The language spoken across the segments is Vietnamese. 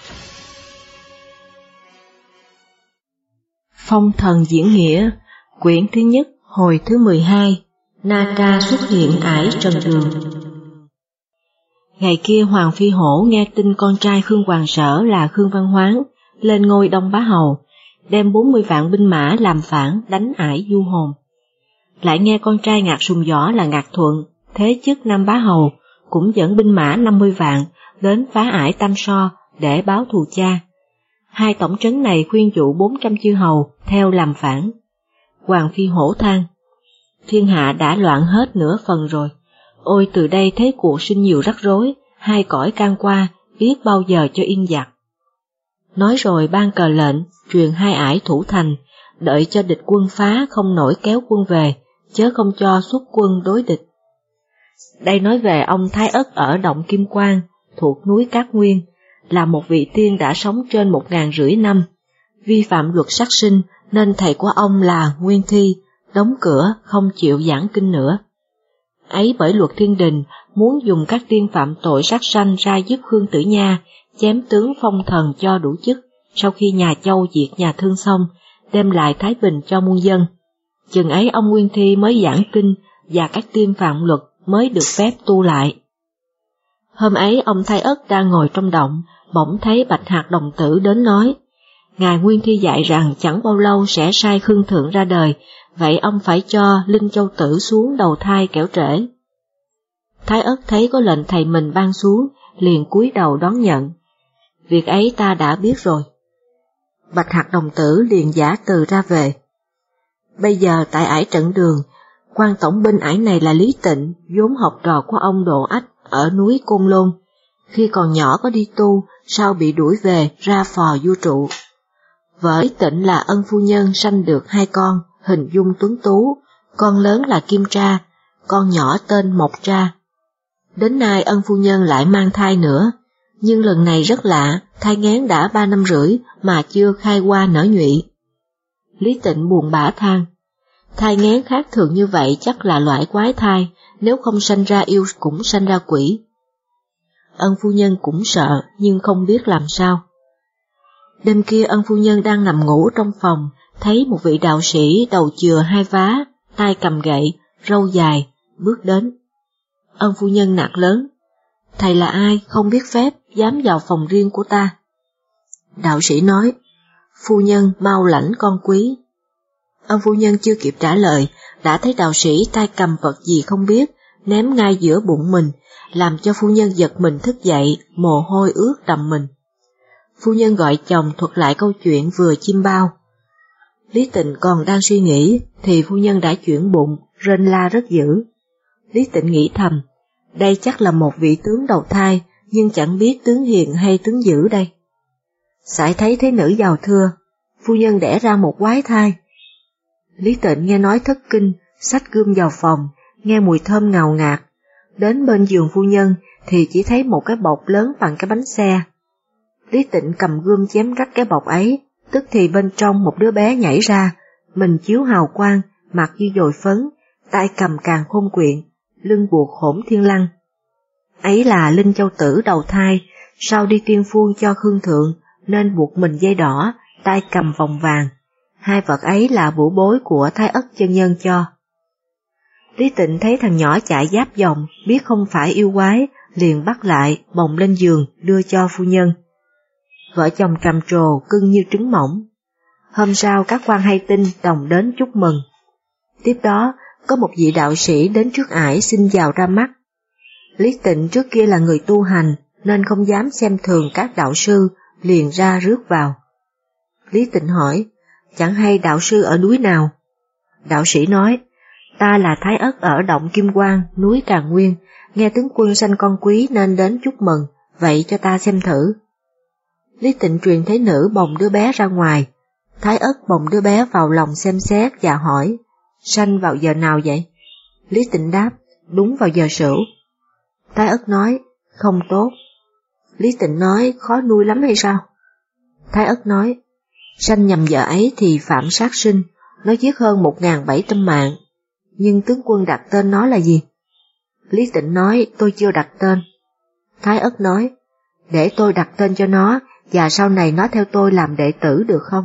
Phong thần diễn nghĩa, quyển thứ nhất, hồi thứ 12, Na Tra xuất hiện ải Trần Đường. Ngày kia Hoàng Phi Hổ nghe tin con trai Khương Hoàng Sở là Khương Văn Hoán lên ngôi Đông Bá Hầu, đem 40 vạn binh mã làm phản đánh ải Du Hồn. Lại nghe con trai Ngạc Sùng Võ là Ngạc Thuận, thế chức Nam Bá Hầu, cũng dẫn binh mã 50 vạn đến phá ải Tam So để báo thù cha. Hai tổng trấn này khuyên dụ 400 chư hầu theo làm phản. Hoàng Phi Hổ than: thiên hạ đã loạn hết nửa phần rồi, ôi từ đây thế cuộc sinh nhiều rắc rối, hai cõi can qua, biết bao giờ cho yên giặc. Nói rồi ban cờ lệnh, truyền hai ải thủ thành, đợi cho địch quân phá không nổi kéo quân về, chớ không cho xuất quân đối địch. Đây nói về ông Thái Ất ở Động Kim Quan, thuộc núi Cát Nguyên, là một vị tiên đã sống trên 1.500 năm, vi phạm luật sát sinh nên thầy của ông là Nguyên Thi, đóng cửa không chịu giảng kinh nữa. Ấy bởi luật thiên đình muốn dùng các tiên phạm tội sát sanh ra giúp Khương Tử Nha chém tướng phong thần cho đủ chức, sau khi nhà Châu diệt nhà Thương xong, đem lại thái bình cho muôn dân. Chừng ấy ông Nguyên Thi mới giảng kinh và các tiên phạm luật mới được phép tu lại. Hôm ấy ông Thái Ất đang ngồi trong động, bỗng thấy Bạch Hạc đồng tử đến nói: Ngài Nguyên Thi dạy rằng chẳng bao lâu sẽ sai Khương Thượng ra đời, vậy ông phải cho Linh Châu Tử xuống đầu thai kẻo trễ. Thái Ất thấy có lệnh thầy mình ban xuống, liền cúi đầu đón nhận. Việc ấy ta đã biết rồi. Bạch Hạc đồng tử liền giả từ ra về. Bây giờ tại ải Trận Đường, quan tổng binh ải này là Lý Tịnh, vốn học trò của ông Độ Ách ở núi Côn Lôn. Khi còn nhỏ có đi tu, sau bị đuổi về ra phò vua trụ. Vợ Lý Tịnh là Ân phu nhân sanh được hai con, hình dung tuấn tú, con lớn là Kim Tra, con nhỏ tên Mộc Tra. Đến nay Ân phu nhân lại mang thai nữa, nhưng lần này rất lạ, thai nghén đã 3 năm rưỡi mà chưa khai hoa nở nhụy. Lý Tịnh buồn bã than: thai nghén khác thường như vậy chắc là loại quái thai, nếu không sanh ra yêu cũng sanh ra quỷ. Ân phu nhân cũng sợ nhưng không biết làm sao. Đêm kia Ân phu nhân đang nằm ngủ trong phòng, thấy một vị đạo sĩ đầu chừa hai vá, tay cầm gậy, râu dài, bước đến. Ân phu nhân nạt lớn: thầy là ai, không biết phép, dám vào phòng riêng của ta? Đạo sĩ nói: phu nhân mau lãnh con quý. Ân phu nhân chưa kịp trả lời, đã thấy đạo sĩ tay cầm vật gì không biết, ném ngay giữa bụng mình, làm cho phu nhân giật mình thức dậy, mồ hôi ướt đầm mình. Phu nhân gọi chồng thuật lại câu chuyện vừa chiêm bao. Lý Tịnh còn đang suy nghĩ, thì phu nhân đã chuyển bụng, rên la rất dữ. Lý Tịnh nghĩ thầm, đây chắc là một vị tướng đầu thai, nhưng chẳng biết tướng hiền hay tướng dữ đây. Sải thấy thế nữ giàu thưa, phu nhân đẻ ra một quái thai. Lý Tịnh nghe nói thất kinh, xách gươm vào phòng, nghe mùi thơm ngào ngạt. Đến bên giường phu nhân thì chỉ thấy một cái bọc lớn bằng cái bánh xe. Lý Tịnh cầm gươm chém rách cái bọc ấy, tức thì bên trong một đứa bé nhảy ra, mình chiếu hào quang, mặt như dồi phấn, tay cầm càn khôn quyện, lưng buộc hổn thiên lăng. Ấy là Linh Châu Tử đầu thai, sau đi tiên phuông cho Khương Thượng nên buộc mình dây đỏ, tay cầm vòng vàng. Hai vật ấy là bổ bối của Thái Ất chân nhân cho. Lý Tịnh thấy thằng nhỏ chạy giáp vòng, biết không phải yêu quái, liền bắt lại, bồng lên giường, đưa cho phu nhân. Vợ chồng trầm trồ, cưng như trứng mỏng. Hôm sau các quan hay tin đồng đến chúc mừng. Tiếp đó, có một vị đạo sĩ đến trước ải xin vào ra mắt. Lý Tịnh trước kia là người tu hành, nên không dám xem thường các đạo sư, liền ra rước vào. Lý Tịnh hỏi, chẳng hay đạo sư ở núi nào? Đạo sĩ nói, ta là Thái Ất ở Động Kim Quan, núi Tràng Nguyên, nghe tướng quân sanh con quý nên đến chúc mừng, vậy cho ta xem thử. Lý Tịnh truyền thế nữ bồng đứa bé ra ngoài. Thái Ất bồng đứa bé vào lòng xem xét và hỏi, sanh vào giờ nào vậy? Lý Tịnh đáp, đúng vào giờ sửu. Thái Ất nói, không tốt. Lý Tịnh nói, khó nuôi lắm hay sao? Thái Ất nói, sanh nhầm giờ ấy thì phạm sát sinh, nó giết hơn 1.700 mạng. Nhưng tướng quân đặt tên nó là gì? Lý Tịnh nói, tôi chưa đặt tên. Thái Ất nói, để tôi đặt tên cho nó, và sau này nó theo tôi làm đệ tử được không?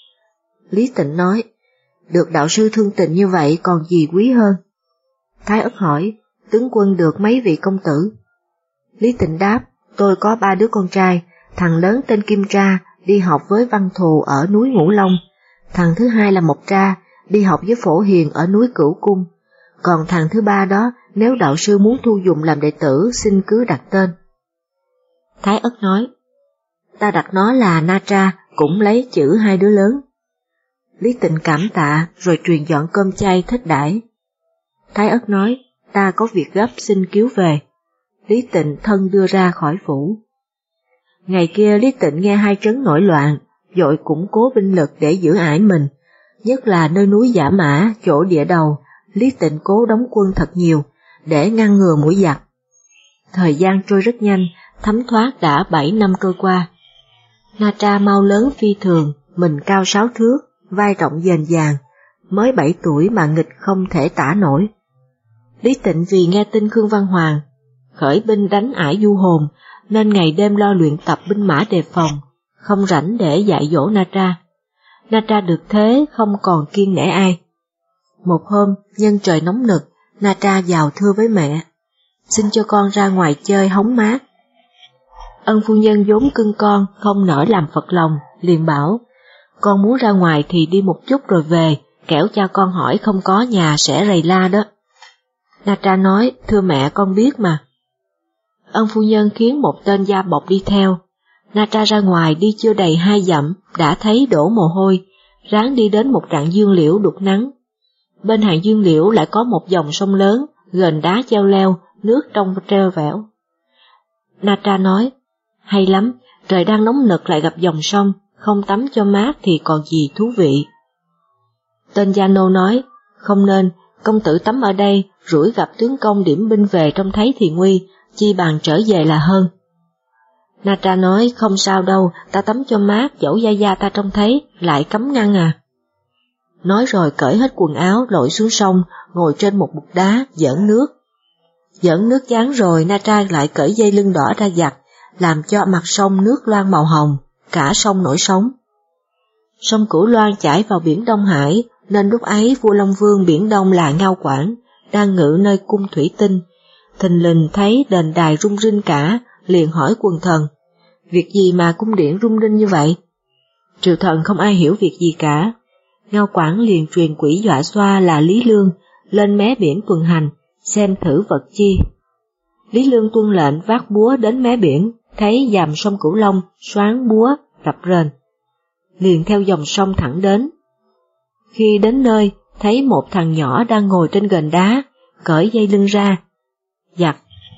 Lý Tịnh nói, được đạo sư thương tình như vậy còn gì quý hơn? Thái Ất hỏi, tướng quân được mấy vị công tử? Lý Tịnh đáp, tôi có 3 đứa con trai, thằng lớn tên Kim Tra, đi học với Văn Thù ở núi Ngũ Long, thằng thứ hai là Mộc Tra, đi học với Phổ Hiền ở núi Cửu Cung, còn thằng thứ ba đó, nếu đạo sư muốn thu dùng làm đệ tử, xin cứ đặt tên. Thái Ất nói, ta đặt nó là Na Tra, cũng lấy chữ 2 đứa lớn. Lý Tịnh cảm tạ, rồi truyền dọn cơm chay thích đãi. Thái Ất nói, ta có việc gấp xin cứu về. Lý Tịnh thân đưa ra khỏi phủ. Ngày kia Lý Tịnh nghe 2 trấn nổi loạn, vội củng cố binh lực để giữ ải mình, nhất là nơi núi Giả Mã, chỗ địa đầu, Lý Tịnh cố đóng quân thật nhiều, để ngăn ngừa mũi giặc. Thời gian trôi rất nhanh, thấm thoát đã 7 năm trôi qua. Na Tra mau lớn phi thường, mình cao 6 thước, vai rộng dền dàng, mới 7 tuổi mà nghịch không thể tả nổi. Lý Tịnh vì nghe tin Khương Văn Hoàng khởi binh đánh ải Du Hồn, nên ngày đêm lo luyện tập binh mã đề phòng, không rảnh để dạy dỗ Na Tra. Na Tra được thế không còn kiêng nể ai. Một hôm, nhân trời nóng nực, Na Tra vào thưa với mẹ, xin cho con ra ngoài chơi hóng mát. Ân phu nhân vốn cưng con, không nỡ làm phật lòng, liền bảo, con muốn ra ngoài thì đi một chút rồi về, kẻo cha con hỏi không có nhà sẽ rầy la đó. Na Tra nói, thưa mẹ con biết mà. Ân phu nhân khiến một tên gia bộc đi theo. Na Tra ra ngoài đi chưa đầy 2 dặm, đã thấy đổ mồ hôi, ráng đi đến một rặng dương liễu đục nắng. Bên hàng dương liễu lại có một dòng sông lớn, gền đá treo leo, nước trong treo vẻo. Na Tra nói, hay lắm, trời đang nóng nực lại gặp dòng sông, không tắm cho mát thì còn gì thú vị. Tên gia nô nói, không nên, công tử tắm ở đây, rủi gặp tướng công điểm binh về trông thấy thì nguy, chi bằng trở về là hơn. Na Tra nói, không sao đâu, ta tắm cho mát, dẫu gia ta trông thấy, lại cấm ngăn à. Nói rồi cởi hết quần áo, lội xuống sông, ngồi trên một bục đá, giỡn nước. Giỡn nước chán rồi, Na Tra lại cởi dây lưng đỏ ra giặt, làm cho mặt sông nước loang màu hồng, cả sông nổi sóng. Sông Cửu Loan chảy vào biển Đông Hải, nên lúc ấy vua Long Vương biển Đông là Ngao Quảng, đang ngự nơi cung thủy tinh, thình lình thấy đền đài rung rinh cả, liền hỏi quần thần, việc gì mà cung điện rung rinh như vậy? Triều thần không ai hiểu việc gì cả. Ngao Quảng liền truyền quỷ dọa xoa là Lý Lương lên mé biển tuần hành, xem thử vật chi. Lý Lương tuân lệnh vác búa đến mé biển, thấy dằm sông Cửu Long, xoáng búa, rập rền. Liền theo dòng sông thẳng đến. Khi đến nơi, thấy một thằng nhỏ đang ngồi trên gền đá, cởi dây lưng ra, giặt.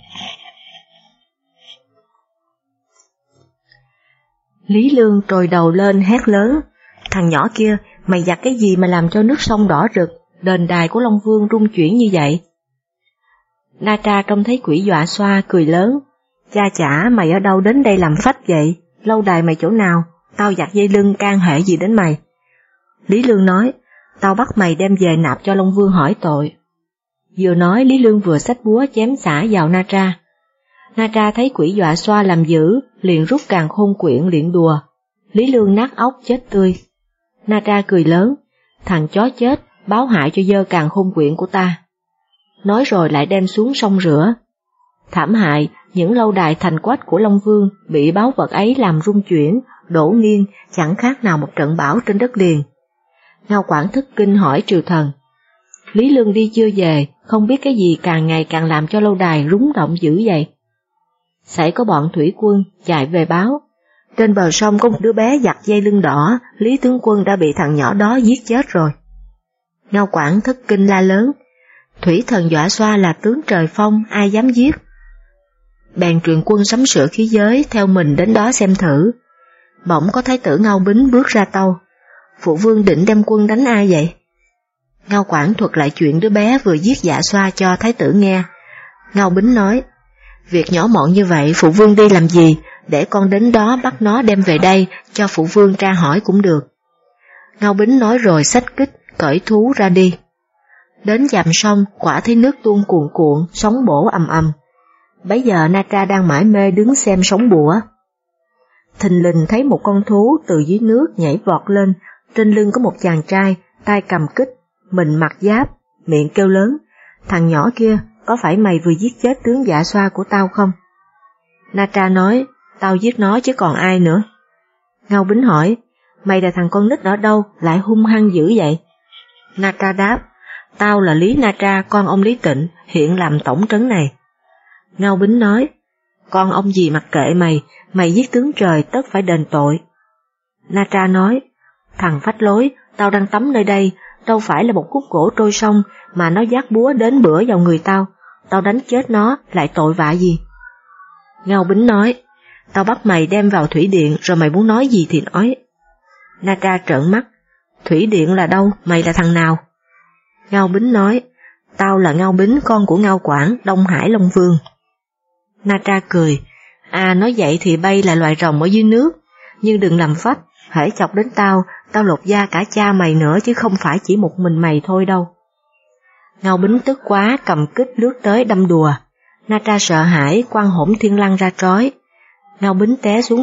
Lý Lương trồi đầu lên hét lớn, thằng nhỏ kia, mày giặt cái gì mà làm cho nước sông đỏ rực, đền đài của Long Vương rung chuyển như vậy? Na Tra trông thấy quỷ dọa xoa cười lớn, cha chả mày ở đâu đến đây làm phách vậy, lâu đài mày chỗ nào, tao giặt dây lưng can hệ gì đến mày? Lý Lương nói, tao bắt mày đem về nạp cho Long Vương hỏi tội. Vừa nói Lý Lương vừa xách búa chém xả vào Na Tra. Na Tra thấy quỷ dọa xoa làm dữ, liền rút càn khôn quyển luyện đùa. Lý Lương nát óc chết tươi. Na Tra cười lớn, thằng chó chết, báo hại cho dơ càn khôn quyển của ta. Nói rồi lại đem xuống sông rửa. Thảm hại, những lâu đài thành quách của Long Vương bị báu vật ấy làm rung chuyển, đổ nghiêng, chẳng khác nào một trận bão trên đất liền. Ngao Quảng thất kinh hỏi triều thần. Lý Lương đi chưa về, không biết cái gì càng ngày càng làm cho lâu đài rúng động dữ vậy. Xảy có bọn thủy quân chạy về báo, trên bờ sông có một đứa bé giặt dây lưng đỏ, Lý tướng quân đã bị thằng nhỏ đó giết chết rồi. Ngao Quảng thất kinh la lớn, thủy thần dọa xoa là tướng trời phong, ai dám giết? Bèn truyền quân sắm sửa khí giới theo mình đến đó xem thử. Bỗng có thái tử Ngao Bính bước ra tâu, phụ vương định đem quân đánh ai vậy? Ngao Quảng thuật lại chuyện đứa bé vừa giết dạ xoa cho thái tử nghe. Ngao Bính nói, việc nhỏ mọn như vậy phụ vương đi làm gì, để con đến đó bắt nó đem về đây cho phụ vương tra hỏi cũng được. Ngao Bính nói rồi xách kích, cởi thú ra đi. Đến dằm sông, quả thấy nước tuôn cuồn cuộn, sóng bổ ầm ầm. Bấy giờ Na Tra đang mải mê đứng xem sóng bủa. thình lình thấy một con thú từ dưới nước nhảy vọt lên, trên lưng có một chàng trai, tay cầm kích, mình mặc giáp, miệng kêu lớn, thằng nhỏ kia, có phải mày vừa giết chết tướng Dạ Xoa của tao không? Natra nói, tao giết nó chứ còn ai nữa. Ngao Bính hỏi, mày là thằng con nít ở đâu lại hung hăng dữ vậy? Natra đáp, tao là Lý Natra, con ông Lý Tịnh, hiện làm tổng trấn này. Ngao Bính nói, con ông gì mặc kệ mày, mày giết tướng trời tất phải đền tội. Natra nói, thằng phách lối, tao đang tắm nơi đây, đâu phải là một khúc gỗ trôi sông mà nó vác búa đến bữa vào người tao đánh chết nó lại tội vạ gì? Ngao Bính nói, tao bắt mày đem vào thủy điện rồi mày muốn nói gì thì nói. Natra trợn mắt, thủy điện là đâu, mày là thằng nào? Ngao Bính nói, tao là Ngao Bính, con của Ngao Quảng, Đông Hải Long Vương. Natra cười, nói vậy thì bay là loài rồng ở dưới nước, nhưng đừng làm phách, hễ chọc đến tao lột da cả cha mày nữa chứ không phải chỉ một mình mày thôi đâu. Ngao Bính tức quá cầm kích lướt tới đâm đùa, Natra sợ hãi quăng hỗn thiên lăng ra trói. Ngao Bính té xuống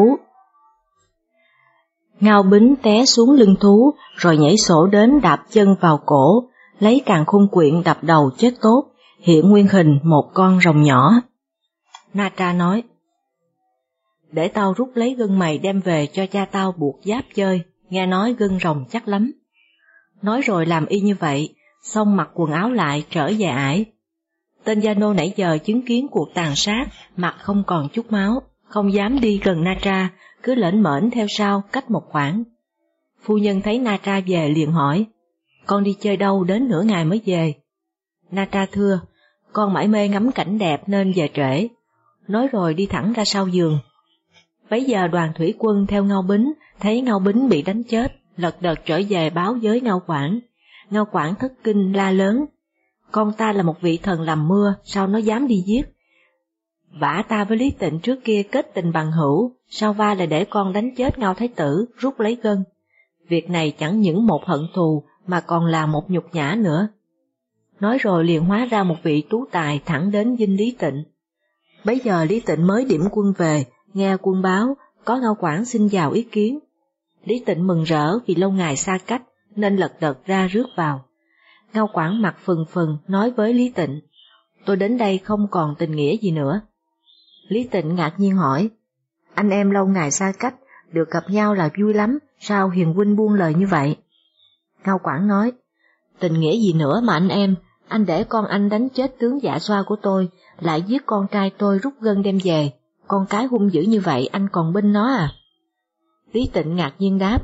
lưng thú rồi nhảy sổ đến đạp chân vào cổ, lấy càn khôn quyện đập đầu chết tốt, hiện nguyên hình một con rồng nhỏ. Natra nói, để tao rút lấy gân mày đem về cho cha tao buộc giáp chơi, nghe nói gân rồng chắc lắm. Nói rồi làm y như vậy, xong mặc quần áo lại trở về ải. Tên gia nô nãy giờ chứng kiến cuộc tàn sát, mặt không còn chút máu, không dám đi gần Natra, cứ lởn mởn theo sau cách một khoảng. Phu nhân thấy Natra về liền hỏi, con đi chơi đâu đến nửa ngày mới về? Natra thưa, con mải mê ngắm cảnh đẹp nên về trễ. Nói rồi đi thẳng ra sau giường. Bấy giờ đoàn thủy quân theo Ngao Bính, thấy Ngao Bính bị đánh chết, lật đật trở về báo với Ngao Quảng. Ngao Quảng thất kinh la lớn, con ta là một vị thần làm mưa, sao nó dám đi giết? Vả ta với Lý Tịnh trước kia kết tình bằng hữu, sao va lại để con đánh chết Ngao Thái Tử, rút lấy gân? Việc này chẳng những một hận thù mà còn là một nhục nhã nữa. Nói rồi liền hóa ra một vị tú tài thẳng đến dinh Lý Tịnh. Bấy giờ Lý Tịnh mới điểm quân về, nghe quân báo, có Ngao Quảng xin vào ý kiến. Lý Tịnh mừng rỡ vì lâu ngày xa cách, nên lật đật ra rước vào. Ngao Quảng mặt phừng phừng nói với Lý Tịnh, tôi đến đây không còn tình nghĩa gì nữa. Lý Tịnh ngạc nhiên hỏi, anh em lâu ngày xa cách, được gặp nhau là vui lắm, sao hiền huynh buông lời như vậy? Ngao Quảng nói, tình nghĩa gì nữa mà anh để con anh đánh chết tướng Dạ Xoa của tôi, lại giết con trai tôi rút gân đem về, con cái hung dữ như vậy anh còn binh nó à? Lý Tịnh ngạc nhiên đáp,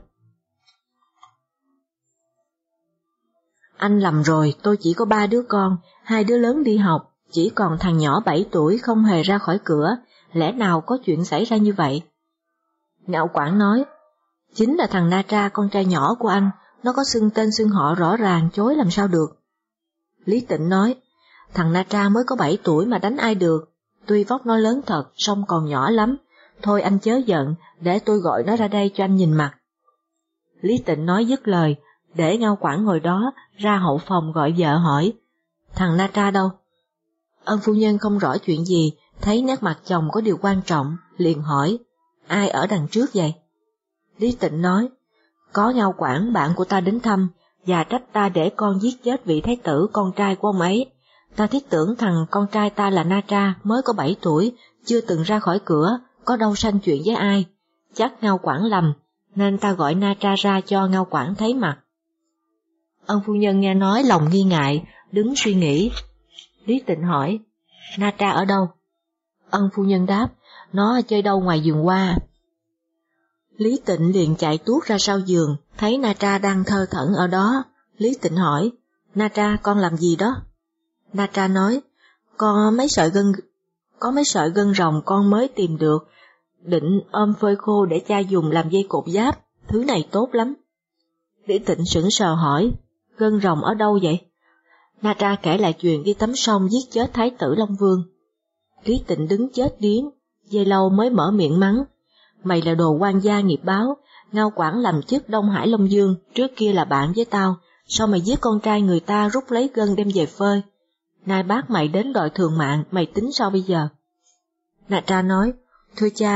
anh lầm rồi, tôi chỉ có 3 đứa con, 2 đứa lớn đi học, chỉ còn thằng nhỏ 7 tuổi không hề ra khỏi cửa, lẽ nào có chuyện xảy ra như vậy? Ngao Quảng nói, chính là thằng Natra con trai nhỏ của anh, nó có xưng tên xưng họ rõ ràng, chối làm sao được. Lý Tịnh nói, thằng Natra mới có 7 tuổi mà đánh ai được, tuy vóc nó lớn thật, song còn nhỏ lắm, thôi anh chớ giận, để tôi gọi nó ra đây cho anh nhìn mặt. Lý Tịnh nói dứt lời, để Ngao Quảng ngồi đó, ra hậu phòng gọi vợ hỏi, thằng Natra đâu? Ân phu nhân không rõ chuyện gì, thấy nét mặt chồng có điều quan trọng, liền hỏi, ai ở đằng trước vậy? Lý Tịnh nói, có Ngao Quảng bạn của ta đến thăm, và trách ta để con giết chết vị thái tử con trai của ông ấy. Ta thiết tưởng thằng con trai ta là Natra mới có 7 tuổi, chưa từng ra khỏi cửa, có đâu sanh chuyện với ai. Chắc Ngao Quảng lầm, nên ta gọi Natra ra cho Ngao Quảng thấy mặt. Ân phu nhân nghe nói lòng nghi ngại, đứng suy nghĩ. Lý Tịnh hỏi, Natra ở đâu? Ân phu nhân đáp, nó chơi đâu ngoài vườn hoa. Lý Tịnh liền chạy tuốt ra sau giường, thấy Natra đang thơ thẩn ở đó. Lý Tịnh hỏi, Natra con làm gì đó? Natra nói, có mấy sợi gân rồng con mới tìm được, định ôm phơi khô để cha dùng làm dây cột giáp, thứ này tốt lắm. Lý Tịnh sững sờ hỏi, gân rồng ở đâu vậy? Natra kể lại chuyện đi tắm sông giết chết Thái tử Long Vương. Lý Tịnh đứng chết điếng, giây lâu mới mở miệng mắng, mày là đồ quan gia nghiệp báo, Ngao Quảng làm chức Đông Hải Long Dương, trước kia là bạn với tao, sao mày giết con trai người ta rút lấy gân đem về phơi? Nay bác mày đến đòi thường mạng, mày tính sao bây giờ? Natra nói, thưa cha,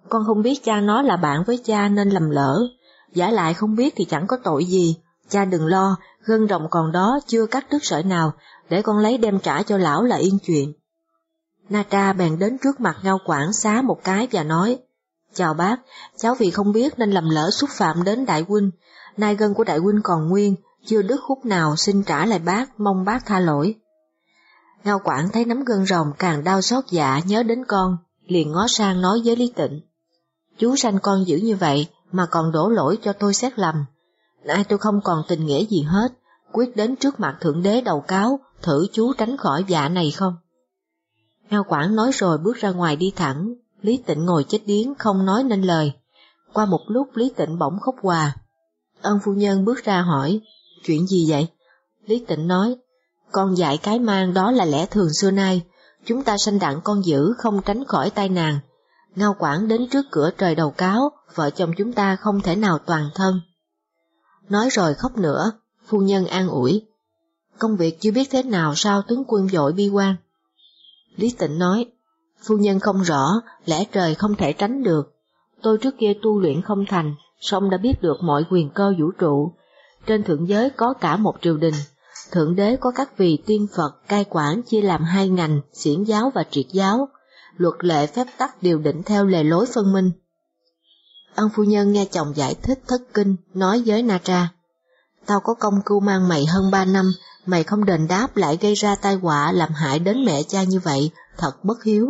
Con không biết cha nó là bạn với cha nên lầm lỡ, giả lại không biết thì chẳng có tội gì. Cha đừng lo, gân rồng còn đó, chưa cắt đứt sợi nào, để con lấy đem trả cho lão là yên chuyện. Natra bèn đến trước mặt Ngao Quảng xá một cái và nói, chào bác, cháu vì không biết nên lầm lỡ xúc phạm đến đại huynh, nay gân của đại huynh còn nguyên, chưa đứt khúc nào, xin trả lại bác, mong bác tha lỗi. Ngao Quảng thấy nắm gân rồng càng đau xót dạ nhớ đến con, liền ngó sang nói với Lý Tịnh, chú sanh con dữ như vậy mà còn đổ lỗi cho tôi xét lầm. Nay tôi không còn tình nghĩa gì hết, quyết đến trước mặt Thượng Đế đầu cáo, thử chú tránh khỏi dạ này không. Ngao Quảng nói rồi bước ra ngoài đi thẳng, Lý Tịnh ngồi chết điếng không nói nên lời. Qua một lúc Lý Tịnh bỗng khóc òa. Ân phu nhân bước ra hỏi, chuyện gì vậy? Lý Tịnh nói, con dạy cái mang đó là lẽ thường xưa nay, chúng ta sanh đặng con dữ không tránh khỏi tai nạn. Ngao Quảng đến trước cửa trời đầu cáo, vợ chồng chúng ta không thể nào toàn thân. Nói rồi khóc nữa, phu nhân an ủi, công việc chưa biết thế nào sao tướng quân vội bi quan. Lý Tịnh nói, phu nhân không rõ, lẽ trời không thể tránh được. Tôi trước kia tu luyện không thành, song đã biết được mọi quyền cơ vũ trụ. Trên thượng giới có cả một triều đình, Thượng Đế có các vị tiên Phật cai quản chia làm hai ngành, xiển giáo và triệt giáo, luật lệ phép tắc đều định theo lề lối phân minh. Ân phu nhân nghe chồng giải thích thất kinh, nói với Natra, tao có công cưu mang mày hơn 3 năm, mày không đền đáp lại gây ra tai họa làm hại đến mẹ cha như vậy, thật bất hiếu.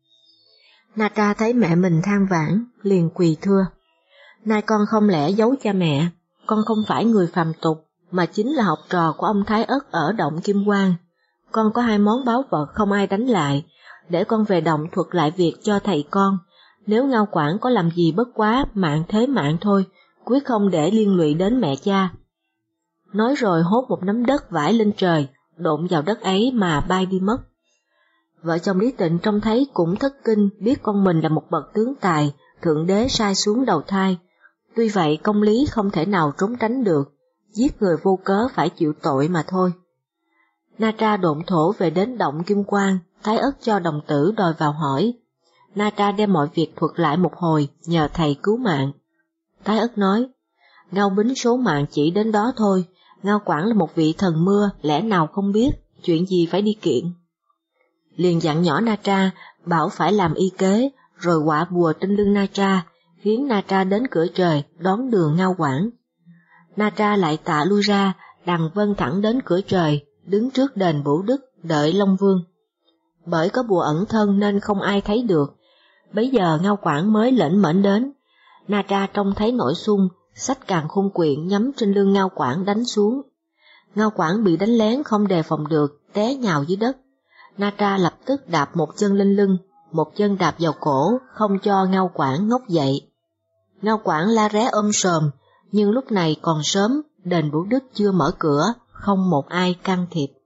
Natra thấy mẹ mình than vãn, liền quỳ thưa, nay con không lẽ giấu cha mẹ, con không phải người phàm tục, mà chính là học trò của ông Thái Ất ở động Kim Quang. Con có 2 món báu vật không ai đánh lại, để con về động thuật lại việc cho thầy con. Nếu Ngao Quảng có làm gì bất quá, mạng thế mạng thôi, quyết không để liên lụy đến mẹ cha. Nói rồi hốt một nắm đất vải lên trời, độn vào đất ấy mà bay đi mất. Vợ chồng Lý Tịnh trông thấy cũng thất kinh, biết con mình là một bậc tướng tài, Thượng Đế sai xuống đầu thai. Tuy vậy công lý không thể nào trốn tránh được, giết người vô cớ phải chịu tội mà thôi. Natra độn thổ về đến động Kim Quang, Thái Ất cho đồng tử đòi vào hỏi. Natra đem mọi việc thuật lại một hồi, nhờ thầy cứu mạng. Thái Ất nói, Ngao Bính số mạng chỉ đến đó thôi, Ngao Quảng là một vị thần mưa, lẽ nào không biết, chuyện gì phải đi kiện. Liền dặn nhỏ Natra, bảo phải làm y kế, rồi quạ bùa trên lưng Natra, khiến Natra đến cửa trời, đón đường Ngao Quảng. Natra lại tạ lui ra, đằng vân thẳng đến cửa trời, đứng trước đền Bửu Đức, đợi Long Vương. Bởi có bùa ẩn thân nên không ai thấy được, bấy giờ Ngao Quảng mới lệnh mệnh đến. Natra trông thấy nổi xung, xách càn khôn quyện nhắm trên lưng Ngao Quảng đánh xuống. Ngao Quảng bị đánh lén không đề phòng được, té nhào dưới đất. Natra lập tức đạp một chân lên lưng, một chân đạp vào cổ, không cho Ngao Quảng ngóc dậy. Ngao Quảng la ré sòm, nhưng lúc này còn sớm, đền Bửu Đức chưa mở cửa, không một ai can thiệp.